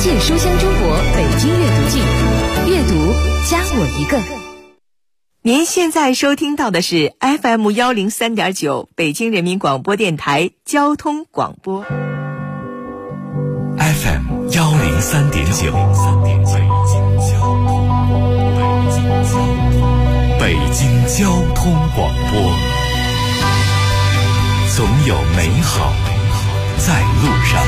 界书香中国北京阅读剧，阅读加我一个。 您现在收听到的是 FM103.9 北京人民广播电台交通广播。 FM103.9 北京交通广播，总有美好在路上。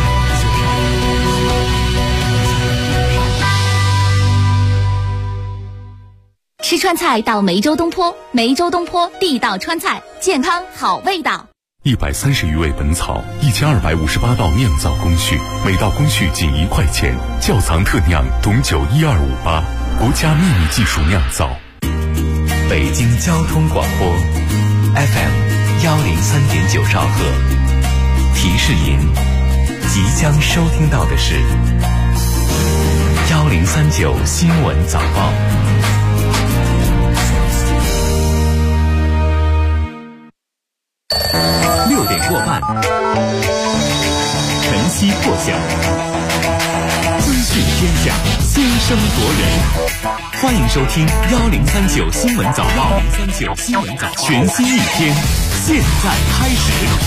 吃川菜到梅州东坡，梅州东坡地道川菜，健康好味道。 130余味本草，1258道酿造工序，每道工序仅1块钱。窖藏特酿董酒12588，国家秘密技术酿造。北京交通广播 FM103.9 兆赫。提示您，即将收听到的是1039新闻早报。6点过半，晨曦破晓，资讯天下，先声夺人。欢迎收听1039新闻早报，全新一天，现在开始。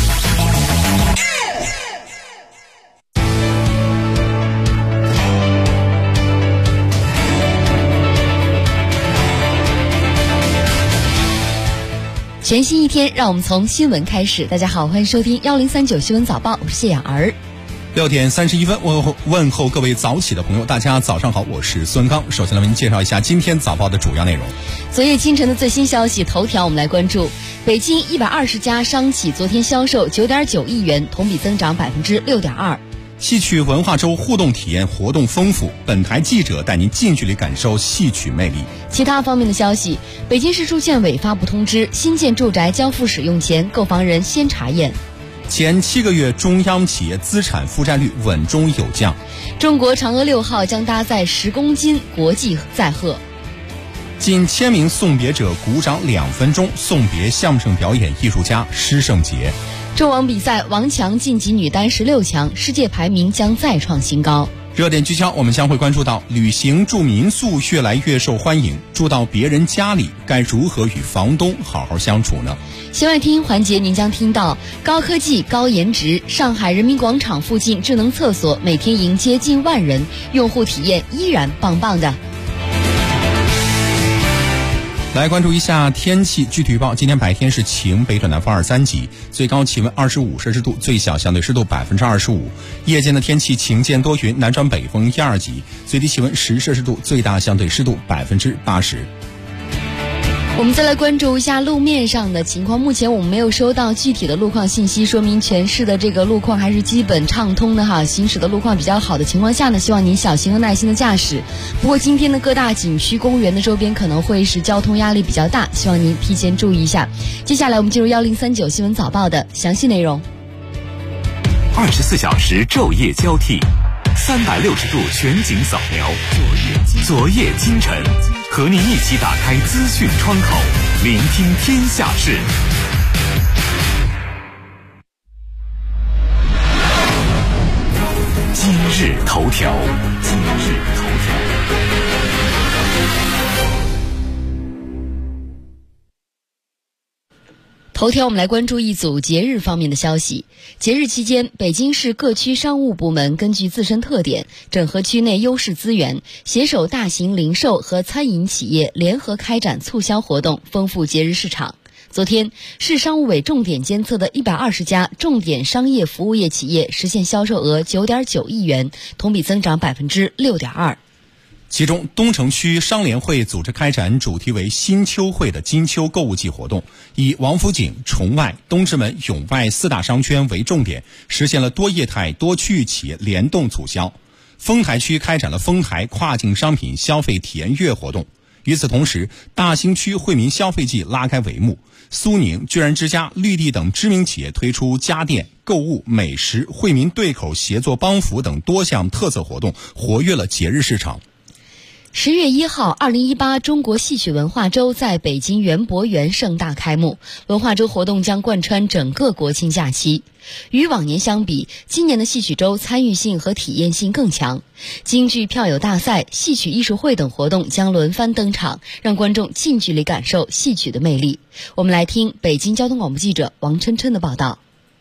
全新一天，让我们从新闻开始。大家好，欢迎收听1039新闻早报，我是谢雅儿。 6点31分，问候各位早起的朋友，大家早上好，我是孙刚。首先来为您介绍一下今天早报的主要内容。 昨夜清晨的最新消息，头条我们来关注：北京120家商企昨天销售9.9亿元，同比增长6.2%。 戏曲文化周互动体验活动丰富，本台记者带您近距离感受戏曲魅力。 其他方面的消息，北京市住建委发布通知，新建住宅交付使用前，购房人先查验。 前7个月中央企业资产负债率稳中有降。 中国嫦娥6号将搭载10公斤国际载荷。 近1000名送别者鼓掌2分钟，送别相声表演艺术家施圣杰。 中网比赛，王强晋级女单16强，世界排名将再创新高。 热点聚焦，我们将会关注到旅行住民宿越来越受欢迎，住到别人家里该如何与房东好好相处呢？ 弦外听环节您将听到高科技高颜值，上海人民广场附近智能厕所每天迎接近万人，用户体验依然棒棒的。 来关注一下天气具体预报。今天白天是晴，北转南风2、3级，最高气温25摄氏度，最小相对湿度25%。夜间的天气晴间多云，南转北风1、2级，最低气温10摄氏度，最大相对湿度80%。 我们再来关注一下路面上的情况。目前我们没有收到具体的路况信息，说明全市的这个路况还是基本畅通的哈。行驶的路况比较好的情况下呢，希望您小心和耐心的驾驶。不过今天的各大景区公园的周边可能会是交通压力比较大，希望您提前注意一下。接下来我们进入1039新闻早报的详细内容。 24小时昼夜交替，360度全景扫描，昨夜今晨，和您一起打开资讯窗口，聆听天下事。今日头条。 头条我们来关注一组节日方面的消息。节日期间，北京市各区商务部门根据自身特点，整合区内优势资源，携手大型零售和餐饮企业联合开展促销活动，丰富节日市场。昨天，市商务委重点监测的120家重点商业服务业企业实现销售额9.9亿元，同比增长6.2%。 其中，东城区商联会组织开展主题为新秋会的金秋购物季活动，以王府井、崇外、东直门、永外4大商圈为重点，实现了多业态多区域企业联动促销。丰台区开展了丰台跨境商品消费体验月活动。与此同时，大兴区惠民消费季拉开帷幕，苏宁、居然之家、绿地等知名企业推出家电、购物、美食、惠民对口协作帮扶等多项特色活动，活跃了节日市场。 10月1号，2018中国戏曲文化周在北京园博园盛大开幕。文化周活动将贯穿整个国庆假期。与往年相比，今年的戏曲周参与性和体验性更强。京剧票友大赛、戏曲艺术会等活动将轮番登场，让观众近距离感受戏曲的魅力。我们来听北京交通广播记者王琛琛的报道。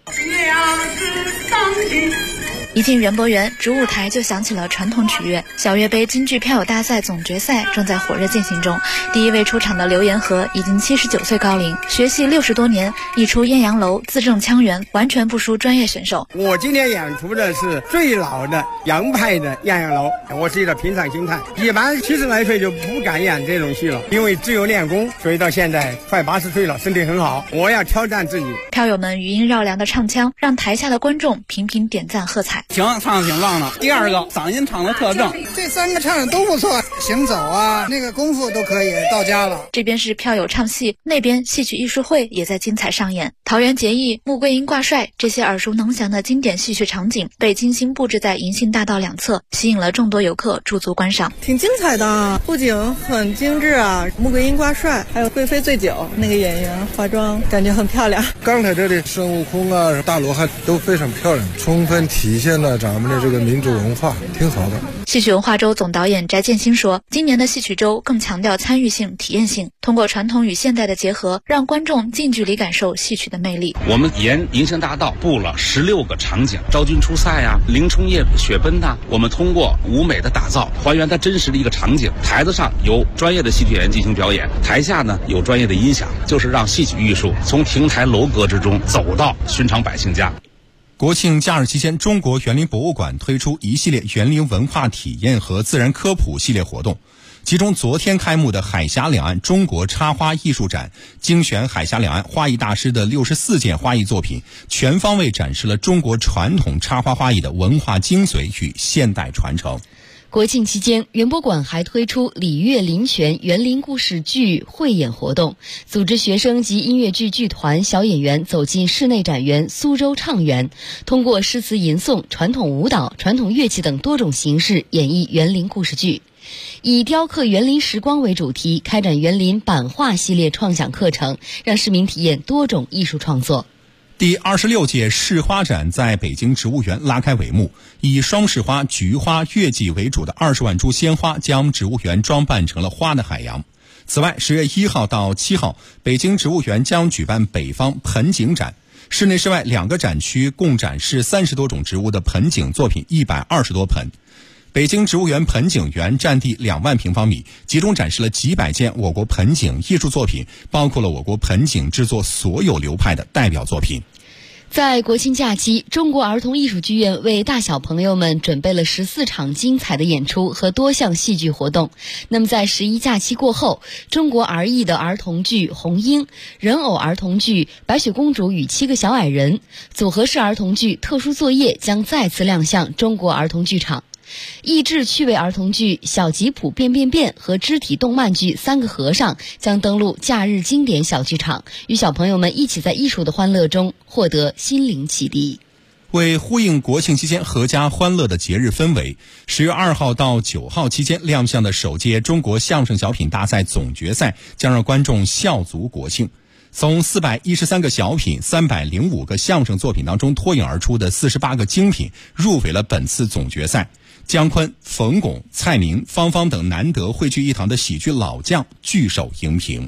一进园博园，主舞台就响起了传统曲乐。小岳杯京剧票友大赛总决赛正在火热进行中。第一位出场的刘延和已经79岁高龄，学戏60多年，一出艳阳楼字正腔圆，完全不输专业选手。 我今天演出的是最老的杨派的艳阳楼，我是一个平常心态，一般70来岁就不敢演这种戏了，因为只有练功，所以到现在快80岁了，身体很好，我要挑战自己。 票友们余音绕梁的唱腔，让台下的观众频频点赞喝彩。 唱得挺棒的。第二个嗓音唱得特正， 这3个唱的都不错，行走啊，那个功夫都可以到家了。 这边是票友唱戏，那边戏曲艺术会也在精彩上演。桃园结义、穆桂英挂帅这些耳熟能详的经典戏曲场景被精心布置在银杏大道两侧，吸引了众多游客驻足观赏。 挺精彩的，布景很精致啊，穆桂英挂帅，还有贵妃醉酒，那个演员化妆感觉很漂亮。 刚才这里孙悟空啊、大罗汉都非常漂亮，充分体现了咱们的这个民族文化，挺好的。 戏曲文化周总导演翟建新说，今年的戏曲周更强调参与性、体验性，通过传统与现代的结合，让观众近距离感受戏曲的魅力。 我们沿银杏大道布了16个场景，昭君出塞啊，林冲夜雪奔呐，我们通过舞美的打造，还原它真实的一个场景。台子上有专业的戏剧演员进行表演，台下呢有专业的音响，就是让戏曲艺术从亭台楼阁之中走到寻常百姓家。 国庆假日期间，中国园林博物馆推出一系列园林文化体验和自然科普系列活动，其中昨天开幕的海峡两岸中国插花艺术展，精选海峡两岸花艺大师的64件花艺作品，全方位展示了中国传统插花花艺的文化精髓与现代传承。 国庆期间，园博馆还推出礼乐林泉园林故事剧汇演活动，组织学生及音乐剧剧团小演员走进室内展园苏州唱园，通过诗词吟诵、传统舞蹈、传统乐器等多种形式演绎园林故事剧。以雕刻园林时光为主题，开展园林版画系列创想课程，让市民体验多种艺术创作。 第26届市花展在北京植物园拉开帷幕，以双市花、菊花、月季为主的20万株鲜花将植物园装扮成了花的海洋。此外，10月1号到7号，北京植物园将举办北方盆景展，室内室外2个展区共展示30多种植物的盆景作品120多盆。北京植物园盆景园占地2万平方米，集中展示了几百件我国盆景艺术作品，包括了我国盆景制作所有流派的代表作品。 在国庆假期，中国儿童艺术剧院为大小朋友们准备了14场精彩的演出和多项戏剧活动。那么在11假期过后，中国儿艺的儿童剧《红鹰》、人偶儿童剧《白雪公主与7个小矮人》、组合式儿童剧《特殊作业》将再次亮相中国儿童剧场。益智趣味儿童剧《小吉普变变变》和肢体动漫剧《3个和尚》将登陆假日经典小剧场，与小朋友们一起在艺术的欢乐中获得心灵启迪。 为呼应国庆期间阖家欢乐的节日氛围，10月2号到9号期间亮相的首届中国相声小品大赛总决赛将让观众笑足国庆。从413个小品、305个相声作品当中脱颖而出的48个精品入围了本次总决赛。姜昆、冯巩、蔡明、芳芳等难得汇聚一堂的喜剧老将聚首荧屏。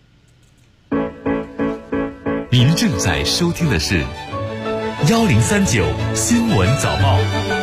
您正在收听的是1039新闻早报。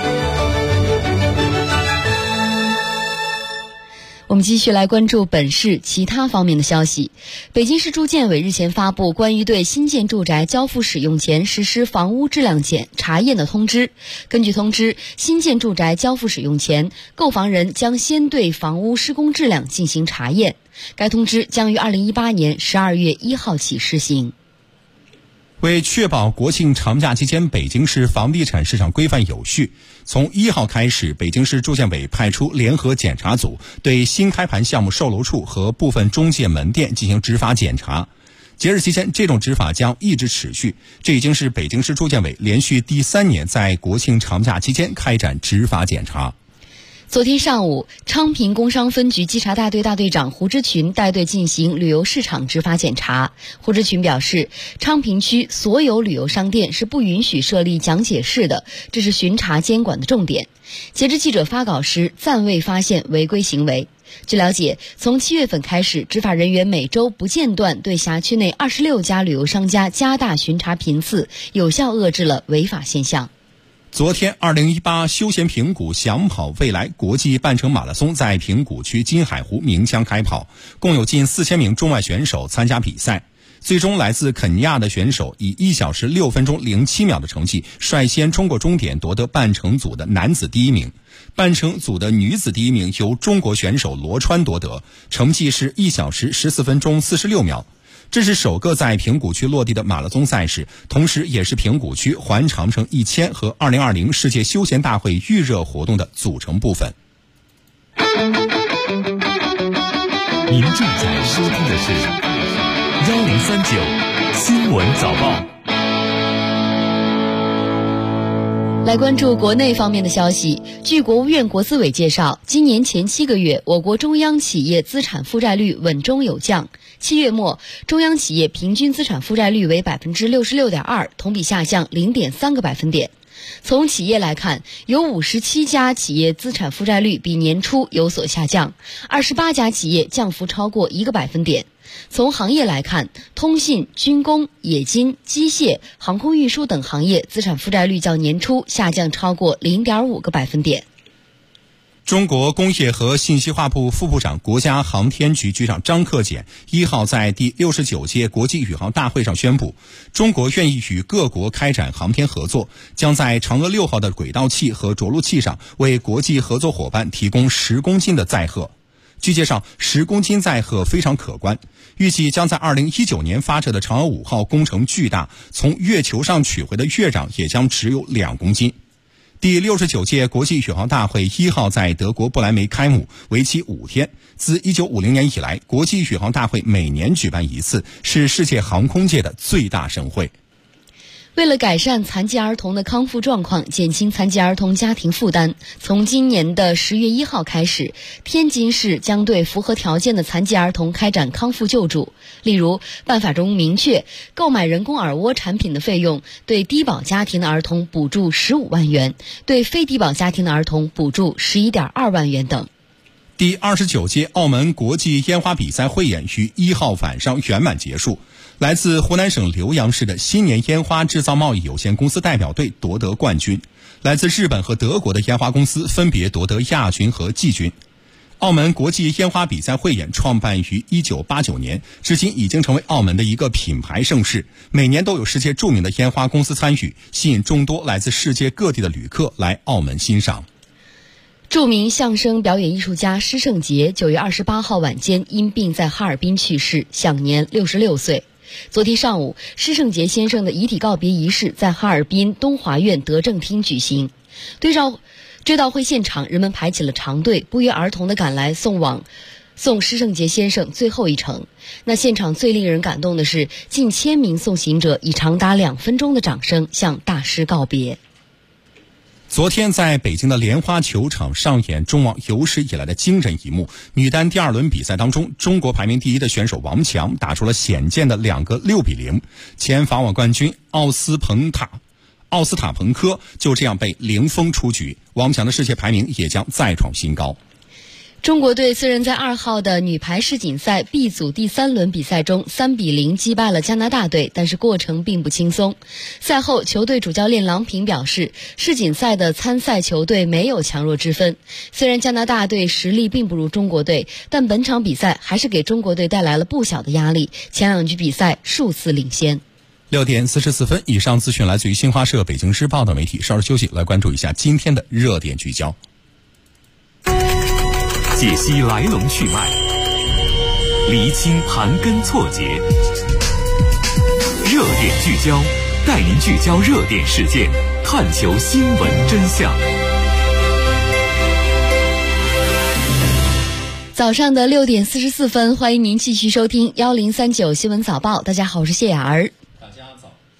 我们继续来关注本市其他方面的消息。北京市住建委日前发布关于对新建住宅交付使用前实施房屋质量查验的通知。根据通知，新建住宅交付使用前，购房人将先对房屋施工质量进行查验。该通知将于2018年12月1号起施行。 为确保国庆长假期间北京市房地产市场规范有序，从1号开始，北京市住建委派出联合检查组对新开盘项目售楼处和部分中介门店进行执法检查。节日期间，这种执法将一直持续。这已经是北京市住建委连续第3年在国庆长假期间开展执法检查。 昨天上午，昌平工商分局稽查大队大队长胡之群带队进行旅游市场执法检查。胡之群表示，昌平区所有旅游商店是不允许设立讲解室的，这是巡查监管的重点。截至记者发稿时，暂未发现违规行为。据了解，从7月份开始，执法人员每周不间断对辖区内26家旅游商家加大巡查频次，有效遏制了违法现象。 昨天，2018休闲平谷想跑未来国际半程马拉松在平谷区金海湖鸣枪开跑，共有近4000名中外选手参加比赛。最终，来自肯尼亚的选手以1小时6分钟07秒的成绩率先冲过终点，夺得半程组的男子第1名。半程组的女子第1名由中国选手罗川夺得，成绩是1小时14分钟46秒。这是首个在平谷区落地的马拉松赛事，同时也是平谷区环长城1000和2020世界休闲大会预热活动的组成部分。 您正在收听的是1039新闻早报。 来关注国内方面的消息。据国务院国资委介绍，今年前7个月，我国中央企业资产负债率稳中有降。7月末，中央企业平均资产负债率为 66.2%， 同比下降 0.3个百分点。从企业来看，有57家企业资产负债率比年初有所下降，28家企业降幅超过1个百分点。从行业来看，通信、军工、冶金、机械、航空运输等行业资产负债率较年初下降超过 0.5个百分点。 中国工业和信息化部副部长、国家航天局局长张克俭1号在第69届国际宇航大会上宣布，中国愿意与各国开展航天合作，将在嫦娥6号的轨道器和着陆器上为国际合作伙伴提供10公斤的载荷。据介绍，10公斤载荷非常可观，预计将在2019年发射的嫦娥5号工程巨大，从月球上取回的月壤也将只有2公斤。第69届国际宇航大会1号在德国不来梅开幕，为期5天。自1950年以来，国际宇航大会每年举办1次，是世界航空界的最大盛会。 为了改善残疾儿童的康复状况，减轻残疾儿童家庭负担，从今年的10月1号开始，天津市将对符合条件的残疾儿童开展康复救助。例如，办法中明确，购买人工耳蜗产品的费用对低保家庭的儿童补助15万元，对非低保家庭的儿童补助11.2万元等。 第29届澳门国际烟花比赛汇演于1号晚上圆满结束。来自湖南省浏阳市的新年烟花制造贸易有限公司代表队夺得冠军，来自日本和德国的烟花公司分别夺得亚军和季军。澳门国际烟花比赛汇演创办于1989年，至今已经成为澳门的一个品牌盛事，每年都有世界著名的烟花公司参与，吸引众多来自世界各地的旅客来澳门欣赏。 著名相声表演艺术家施圣杰9月28号晚间因病在哈尔滨去世，享年66岁。昨天上午，施圣杰先生的遗体告别仪式在哈尔滨东华苑德政厅举行。追悼会现场，人们排起了长队，不约而同地赶来送施圣杰先生最后一程。那现场最令人感动的是，近1000名送行者以长达2分钟的掌声向大师告别。 昨天在北京的莲花球场上演中网有史以来的惊人一幕。女单第2轮比赛当中，中国排名第1的选手王强打出了显见的2个6-0，前法网冠军奥斯塔彭科就这样被零封出局，王强的世界排名也将再创新高。 中国队虽然在2号的女排世锦赛 B 组第3轮比赛中3-0击败了加拿大队，但是过程并不轻松。赛后，球队主教练郎平表示，世锦赛的参赛球队没有强弱之分。虽然加拿大队实力并不如中国队，但本场比赛还是给中国队带来了不小的压力，前2局比赛数次领先。 6点44分，以上资讯来自于新华社、北京日报的媒体。稍事休息，来关注一下今天的热点聚焦。 解析来龙去脉，厘清盘根错节，热点聚焦，带您聚焦热点事件，探求新闻真相。 早上的6点44分，欢迎您继续收听1039新闻早报。大家好，我是谢雅儿。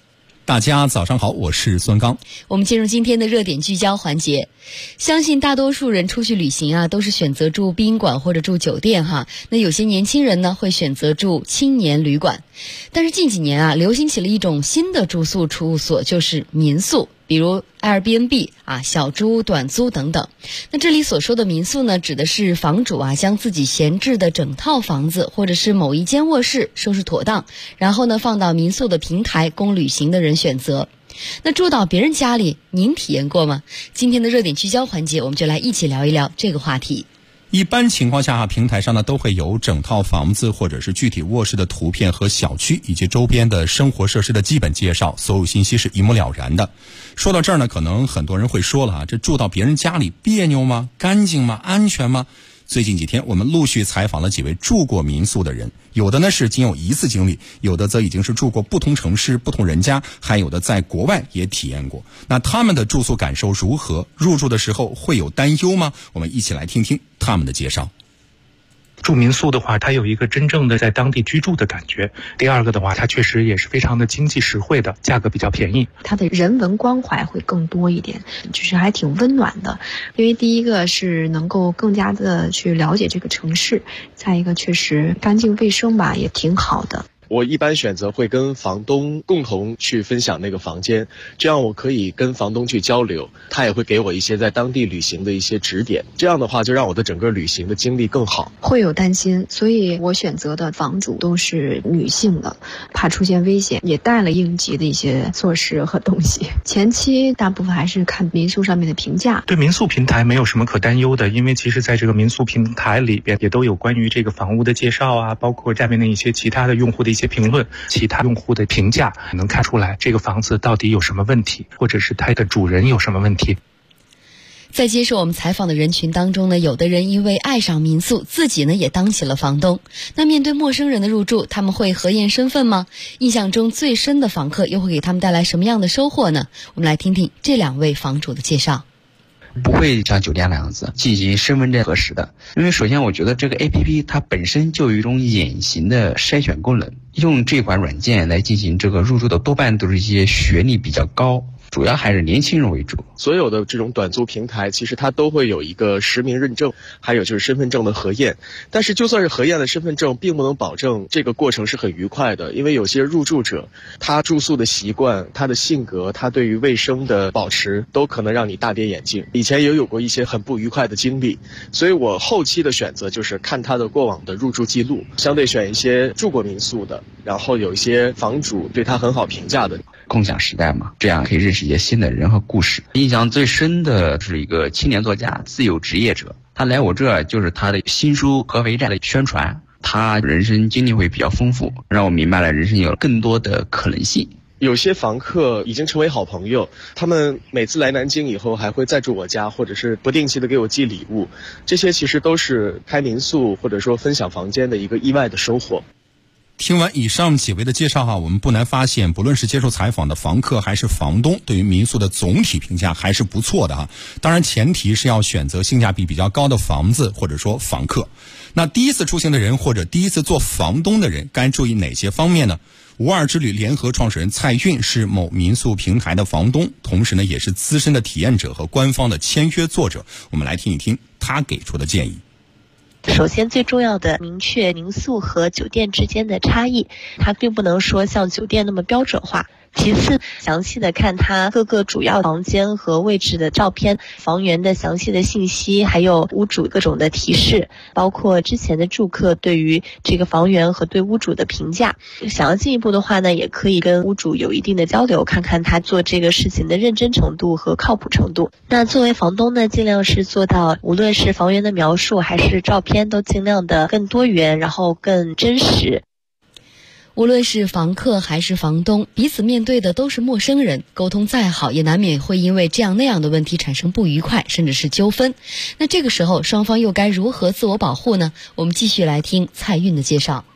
大家早上好，我是孙刚。 我们进入今天的热点聚焦环节。相信大多数人出去旅行都是选择住宾馆或者住酒店哈。那有些年轻人呢会选择住青年旅馆。但是近几年流行起了一种新的住宿处所，就是民宿。比如 Airbnb 小猪、短租等等。那这里所说的民宿呢，指的是房主将自己闲置的整套房子或者是某一间卧室收拾妥当，然后呢放到民宿的平台供旅行的人选择。那住到别人家里，您体验过吗？今天的热点聚焦环节，我们就来一起聊一聊这个话题。 一般情况下平台上呢都会有整套房子或者是具体卧室的图片和小区以及周边的生活设施的基本介绍，所有信息是一目了然的。说到这儿呢，可能很多人会说了这住到别人家里别扭吗？干净吗？安全吗？最近几天我们陆续采访了几位住过民宿的人，有的呢是仅有一次经历，有的则已经是住过不同城市不同人家，还有的在国外也体验过。那他们的住宿感受如何？入住的时候会有担忧吗？我们一起来听听他们的介绍。 住民宿的话，它有一个真正的在当地居住的感觉。第二个的话，它确实也是非常的经济实惠的，价格比较便宜。 它的人文关怀会更多一点，就是还挺温暖的。因为第一个是能够更加的去了解这个城市，再一个确实干净卫生吧，也挺好的。 我一般选择会跟房东共同去分享那个房间，这样我可以跟房东去交流，他也会给我一些在当地旅行的一些指点，这样的话就让我的整个旅行的经历更好。 会有担心，所以我选择的房主都是女性的，怕出现危险，也带了应急的一些措施和东西。前期大部分还是看民宿上面的评价。 对民宿平台没有什么可担忧的，因为其实在这个民宿平台里边也都有关于这个房屋的介绍包括下面的一些其他的用户的一些评论，其他用户的评价，能看出来这个房子到底有什么问题，或者是它的主人有什么问题。 在接受我们采访的人群当中呢，有的人因为爱上民宿，自己呢也当起了房东。那面对陌生人的入住，他们会核验身份吗？印象中最深的访客又会给他们带来什么样的收获呢？我们来听听这两位房主的介绍。 不会像酒店那样子进行身份证核实的，因为首先我觉得这个 APP 它本身就有一种隐形的筛选功能，用这款软件来进行这个入住的多半都是一些学历比较高，主要还是年轻人为主。 所有的这种短租平台其实它都会有一个实名认证，还有就是身份证的核验，但是就算是核验的身份证并不能保证这个过程是很愉快的，因为有些入住者他住宿的习惯，他的性格，他对于卫生的保持都可能让你大跌眼镜。以前也有过一些很不愉快的经历，所以我后期的选择就是看他的过往的入住记录，相对选一些住过民宿的，然后有一些房主对他很好评价的。 共享时代嘛，这样可以认识一些新的人和故事。印象最深的是一个青年作家，自由职业者，他来我这儿就是他的新书《合肥站》的宣传，他人生经历会比较丰富，让我明白了人生有更多的可能性。 有些房客已经成为好朋友，他们每次来南京以后还会再住我家，或者是不定期的给我寄礼物，这些其实都是开民宿或者说分享房间的一个意外的收获。 听完以上几位的介绍我们不难发现，不论是接受采访的房客还是房东，对于民宿的总体评价还是不错的当然前提是要选择性价比比较高的房子或者说房客。那第一次出行的人或者第一次做房东的人该注意哪些方面呢？52之旅联合创始人蔡运是某民宿平台的房东，同时呢也是资深的体验者和官方的签约作者。我们来听一听他给出的建议。 首先最重要的明确民宿和酒店之间的差异，它并不能说像酒店那么标准化。其次，详细的看它各个主要房间和位置的照片，房源的详细的信息，还有屋主各种的提示，包括之前的住客对于这个房源和对屋主的评价。想要进一步的话呢，也可以跟屋主有一定的交流，看看他做这个事情的认真程度和靠谱程度。那作为房东呢，尽量是做到无论是房源的描述还是照片都尽量的更多元，然后更真实。 无论是房客还是房东，彼此面对的都是陌生人，沟通再好也难免会因为这样那样的问题产生不愉快，甚至是纠纷。那这个时候双方又该如何自我保护呢？我们继续来听蔡运的介绍。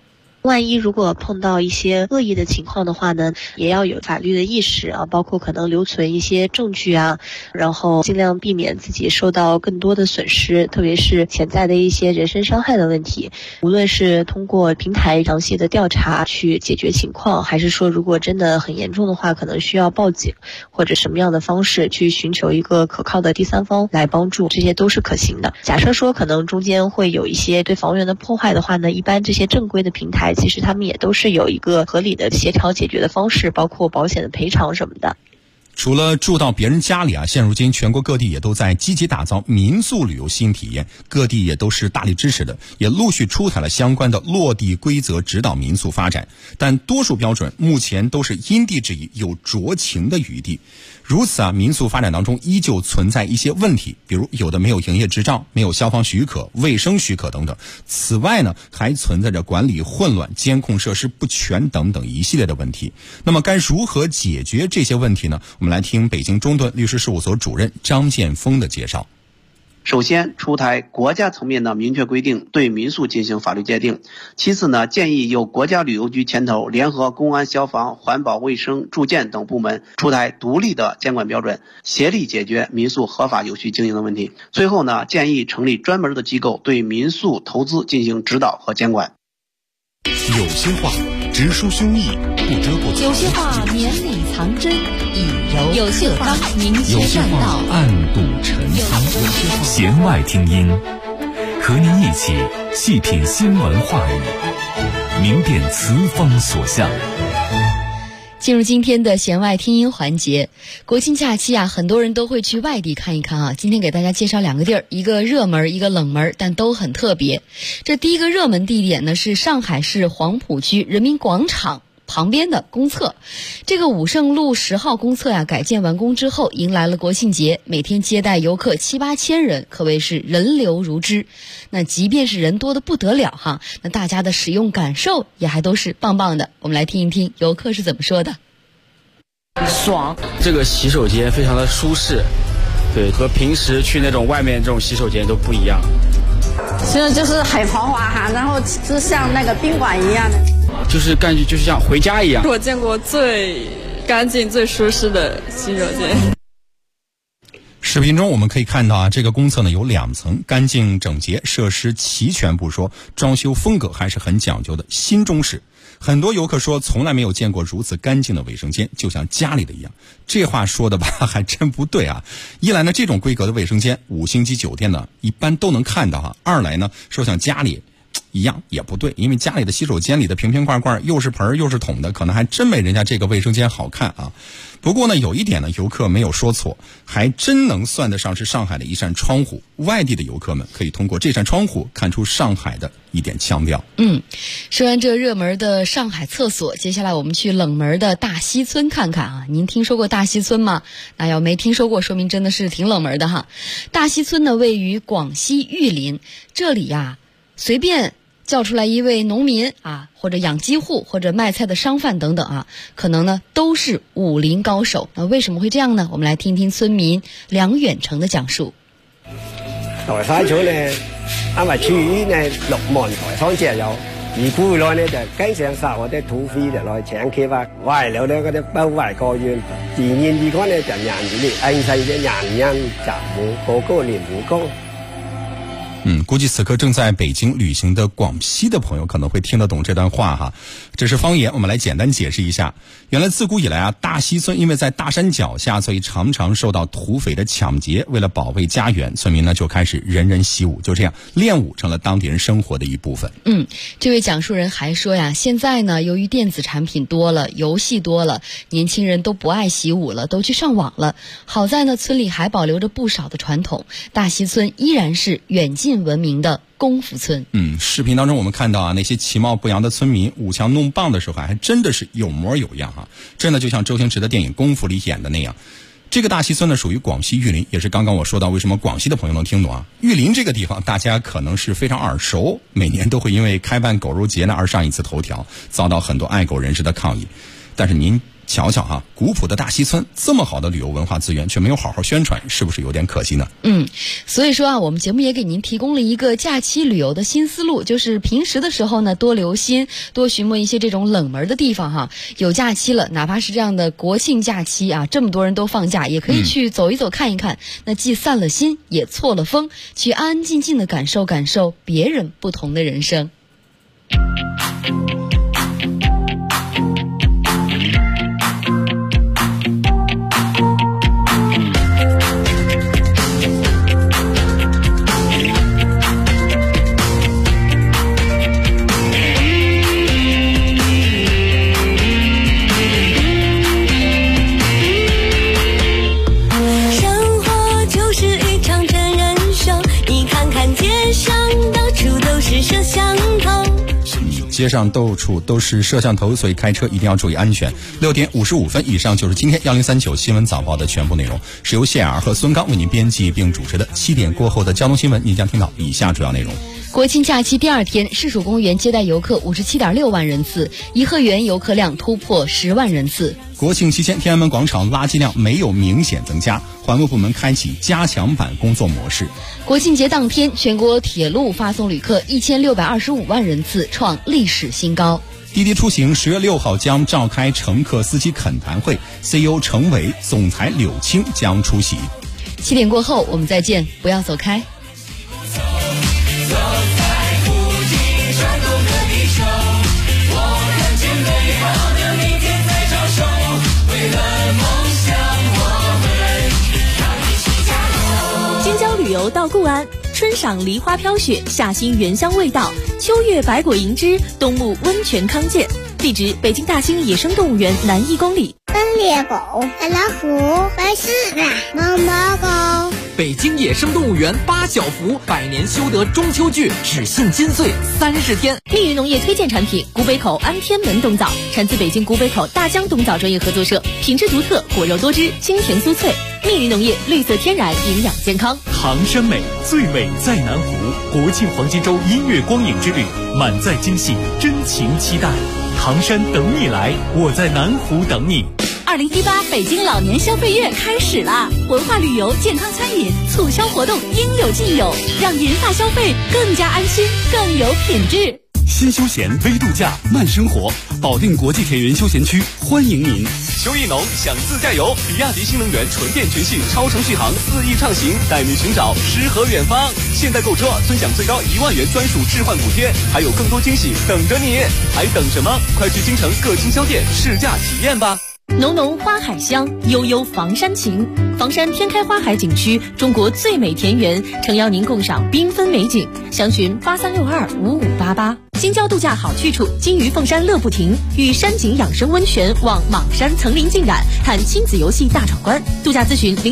万一如果碰到一些恶意的情况的话呢，也要有法律的意识啊，包括可能留存一些证据啊，然后尽量避免自己受到更多的损失，特别是潜在的一些人身伤害的问题。无论是通过平台详细的调查去解决情况，还是说如果真的很严重的话，可能需要报警或者什么样的方式去寻求一个可靠的第三方来帮助，这些都是可行的。假设说可能中间会有一些对房源的破坏的话呢，一般这些正规的平台其实他们也都是有一个合理的协调解决的方式，包括保险的赔偿什么的。 除了住到别人家里啊，现如今全国各地也都在积极打造民宿旅游新体验，各地也都是大力支持的，也陆续出台了相关的落地规则指导民宿发展，但多数标准目前都是因地制宜，有酌情的余地。如此啊，民宿发展当中依旧存在一些问题，比如有的没有营业执照，没有消防许可、卫生许可等等。此外呢，还存在着管理混乱、监控设施不全等等一系列的问题。那么该如何解决这些问题呢？我们来听北京中盾律师事务所主任张建峰的介绍。 首先出台国家层面的明确规定，对民宿进行法律界定。其次呢，建议由国家旅游局牵头，联合公安、消防、环保、卫生、住建等部门出台独立的监管标准，协力解决民宿合法有序经营的问题。最后呢，建议成立专门的机构对民宿投资进行指导和监管。 有些话直抒胸臆，不遮不藏； 有些话绵里藏针，以柔有些话明确善道， 暗度陈仓。弦外听音，和您一起细品新闻话语，明辨词风所向。 进入今天的弦外听音环节，国庆假期啊，很多人都会去外地看一看啊。今天给大家介绍两个地儿，一个热门，一个冷门，但都很特别。这第一个热门地点呢，是上海市黄浦区人民广场旁边的公厕。这个武胜路10号公厕呀，改建完工之后，迎来了国庆节，每天接待游客7、8千人，可谓是人流如织。那即便是人多的不得了哈，那大家的使用感受也还都是棒棒的。我们来听一听游客是怎么说的。 爽，这个洗手间非常的舒适，对，和平时去那种外面这种洗手间都不一样。 其实就是很豪华哈，然后就像那个宾馆一样的， 就是感觉就是像回家一样。 我见过最干净、最舒适的洗手间。 视频中我们可以看到啊，这个公厕呢有2层，干净整洁，设施齐全不说，装修风格还是很讲究的，新中式。很多游客说从来没有见过如此干净的卫生间，就像家里的一样。这话说的吧，还真不对啊。一来呢，这种规格的卫生间5星级酒店呢一般都能看到啊；二来呢，说像家里一样也不对，因为家里的洗手间里的瓶瓶罐罐又是盆又是桶的，可能还真没人家这个卫生间好看啊。不过呢，有一点呢，游客没有说错，还真能算得上是上海的一扇窗户。外地的游客们可以通过这扇窗户看出上海的一点腔调。 说完这热门的上海厕所，接下来我们去冷门的大西村看看啊。您听说过大西村吗？那要没听说过，说明真的是挺冷门的哈。大西村呢，位于广西玉林，这里呀，随便叫出来一位农民啊，或者养鸡户，或者卖菜的商贩等等啊，可能呢都是武林高手。那为什么会这样呢？我们来听听村民梁远成的讲述。 台山村呢，因為處於呢6門台山只有，而古來呢就經常殺我啲土匪就來搶劫啊，為了呢嗰啲包圍個院，自然而講呢就人力恩世嘅人人習武，個個練武功。 估计此刻正在北京旅行的广西的朋友可能会听得懂这段话哈，这是方言，我们来简单解释一下。原来自古以来啊，大西村因为在大山脚下，所以常常受到土匪的抢劫。为了保卫家园，村民呢就开始人人习武，就这样练武成了当地人生活的一部分。 这位讲述人还说呀，现在呢，由于电子产品多了，游戏多了，年轻人都不爱习武了，都去上网了。好在呢，村里还保留着不少的传统，大西村依然是远近闻名的功夫村。 视频当中我们看到啊，那些其貌不扬的村民舞枪弄棒的时候，还真的是有模有样啊，真的就像周星驰的电影《功夫》里演的那样。这个大西村呢，属于广西玉林，也是刚刚我说到为什么广西的朋友能听懂啊。玉林这个地方大家可能是非常耳熟，每年都会因为开办狗肉节呢而上一次头条，遭到很多爱狗人士的抗议。但是您瞧瞧哈，古朴的大溪村这么好的旅游文化资源却没有好好宣传，是不是有点可惜呢？ 所以说啊，我们节目也给您提供了一个假期旅游的新思路，就是平时的时候呢，多留心，多寻摸一些这种冷门的地方哈。有假期了，哪怕是这样的国庆假期啊，这么多人都放假，也可以去走一走看一看，那既散了心也错了风，去安安静静的感受感受别人不同的人生。 街上到处都是摄像头，所以开车一定要注意安全。6点55分以上就是今天1039新闻早报的全部内容，是由谢尔和孙刚为您编辑并主持的。7点过后的交通新闻，您将听到以下主要内容。 国庆假期第2天，市属公园接待游客57.6万人次，颐和园游客量突破10万人次。 国庆期间，天安门广场垃圾量没有明显增加，环卫部门开启加强版工作模式。 国庆节当天，全国铁路发送旅客1625万人次，创历史新高。 滴滴出行10月6号将召开乘客司机恳谈会 ，CEO 程伟、总裁柳青将出席。 7点过后我们再见，不要走开。 京郊旅游到固安，春赏梨花飘雪，夏欣原香味道，秋月百果盈枝，冬沐温泉康健。地址：北京大兴野生动物园南1公里。 斑鬣狗、白老虎、白狮子、毛毛狗。 北京野生动物园八小福百年修得中秋剧只限金穗30天。 密云农业推荐产品古北口安天门冬枣，产自北京古北口大江冬枣专业合作社，品质独特，果肉多汁，清甜酥脆。密云农业绿色天然，营养健康。 唐山美，最美在南湖。国庆黄金周音乐光影之旅，满载惊喜，真情期待。唐山等你来，我在南湖等你。 2018北京老年消费月开始啦！文化旅游、健康餐饮促销活动应有尽有，让银发消费更加安心、更有品质。 新休闲微度假慢生活，保定国际铁云休闲区欢迎您。秋意浓想自驾游，比亚迪新能源纯电全系超程续航4翼畅行，带你寻找诗和远方。现在购车尊享最高1万元专属置换补贴，还有更多惊喜等着你，还等什么？快去京城各经销店试驾体验吧。 浓浓花海香，悠悠房山情。房山天开花海景区，中国最美田园，诚邀您共赏缤纷美景。详询83625588。京郊度假好去处，金鱼凤山乐不停，与山景养生温泉望莽山层林尽染，探亲子游戏大闯关。度假咨询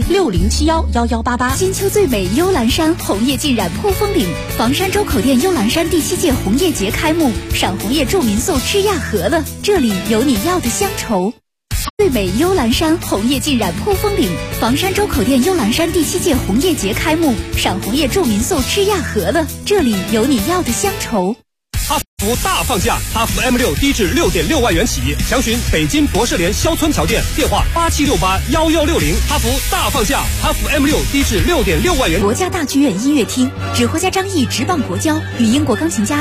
01060711188。 金秋最美幽兰山，红叶尽染扑风岭。房山周口店幽兰山第7届红叶节开幕，赏红叶住民宿吃亚河了，这里有你要的乡愁。最美幽兰山，红叶尽染扑风岭。房山周口店幽兰山第7届红叶节开幕，赏红叶住民宿吃亚河了，这里有你要的乡愁。 哈弗大放价，哈弗 M6低至6.6万元起，详询北京博士联肖村桥店，电话87681160。哈弗大放价，哈弗 M6低至6.6万元。 国家大剧院音乐厅，指挥家张毅执棒国交，与英国钢琴家